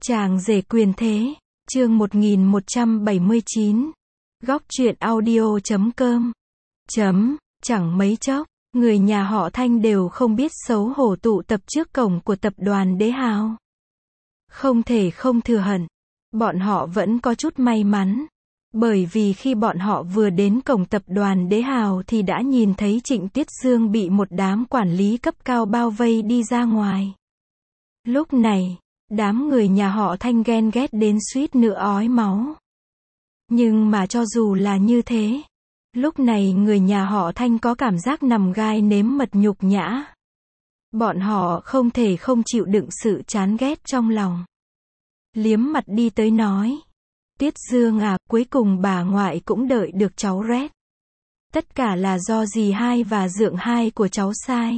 Chàng rể quyền thế, chương 1179. Góc truyện audio.com. Chẳng mấy chốc, người nhà họ Thanh đều không biết xấu hổ tụ tập trước cổng của tập đoàn Đế Hào. Không thể không thừa hận, bọn họ vẫn có chút may mắn. Bởi vì khi bọn họ vừa đến cổng tập đoàn Đế Hào thì đã nhìn thấy Trịnh Tuyết Dương bị một đám quản lý cấp cao bao vây đi ra ngoài. Lúc này, đám người nhà họ Thanh ghen ghét đến suýt nữa ói máu. Nhưng mà cho dù là như thế, lúc này người nhà họ Thanh có cảm giác nằm gai nếm mật nhục nhã. Bọn họ không thể không chịu đựng sự chán ghét trong lòng. Liếm mặt đi tới nói: Tuyết Dương à, cuối cùng bà ngoại cũng đợi được cháu rét. Tất cả là do dì hai và dượng hai của cháu sai.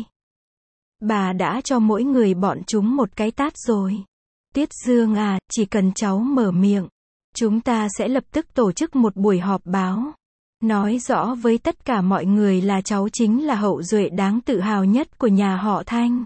Bà đã cho mỗi người bọn chúng một cái tát rồi. Tuyết Dương à, chỉ cần cháu mở miệng, chúng ta sẽ lập tức tổ chức một buổi họp báo. Nói rõ với tất cả mọi người là cháu chính là hậu duệ đáng tự hào nhất của nhà họ Thanh.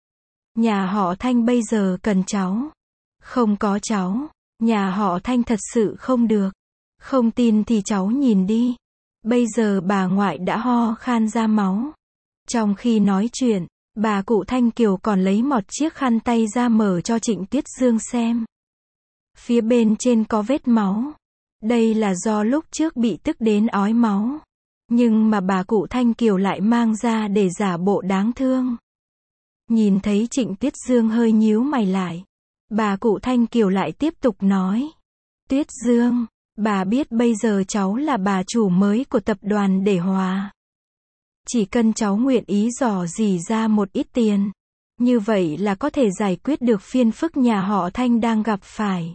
Nhà họ Thanh bây giờ cần cháu. Không có cháu, nhà họ Thanh thật sự không được. Không tin thì cháu nhìn đi. Bây giờ bà ngoại đã ho khan ra máu. Trong khi nói chuyện, bà cụ Thanh Kiều còn lấy một chiếc khăn tay ra mở cho Trịnh Tuyết Dương xem. Phía bên trên có vết máu. Đây là do lúc trước bị tức đến ói máu. Nhưng mà bà cụ Thanh Kiều lại mang ra để giả bộ đáng thương. Nhìn thấy Trịnh Tuyết Dương hơi nhíu mày lại, bà cụ Thanh Kiều lại tiếp tục nói: Tuyết Dương, bà biết bây giờ cháu là bà chủ mới của tập đoàn Để Hòa. Chỉ cần cháu nguyện ý dò dỉ ra một ít tiền, như vậy là có thể giải quyết được phiền phức nhà họ Thanh đang gặp phải.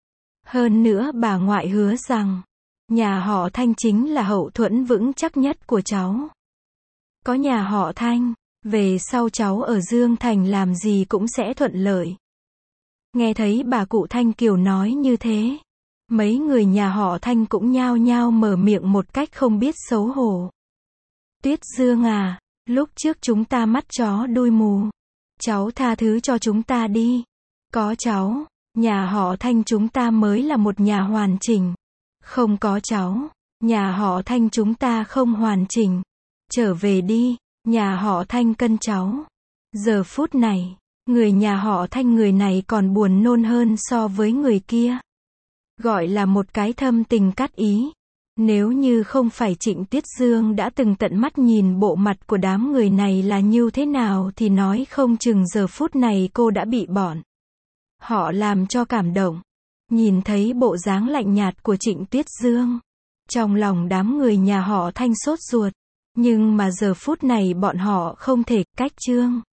Hơn nữa bà ngoại hứa rằng, nhà họ Thanh chính là hậu thuẫn vững chắc nhất của cháu. Có nhà họ Thanh, về sau cháu ở Dương Thành làm gì cũng sẽ thuận lợi. Nghe thấy bà cụ Thanh Kiều nói như thế, mấy người nhà họ Thanh cũng nhao nhao mở miệng một cách không biết xấu hổ. Tuyết Dương à, lúc trước chúng ta mắt chó đuôi mù. Cháu tha thứ cho chúng ta đi. Có cháu, nhà họ Thanh chúng ta mới là một nhà hoàn chỉnh. Không có cháu, nhà họ Thanh chúng ta không hoàn chỉnh. Trở về đi, nhà họ Thanh cần cháu. Giờ phút này, người nhà họ Thanh người này còn buồn nôn hơn so với người kia. Gọi là một cái thâm tình cắt ý. Nếu như không phải Trịnh Tuyết Dương đã từng tận mắt nhìn bộ mặt của đám người này là như thế nào thì nói không chừng giờ phút này cô đã bị bọn họ làm cho cảm động. Nhìn thấy bộ dáng lạnh nhạt của Trịnh Tuyết Dương, trong lòng đám người nhà họ Thanh sốt ruột. Nhưng mà giờ phút này bọn họ không thể cách trương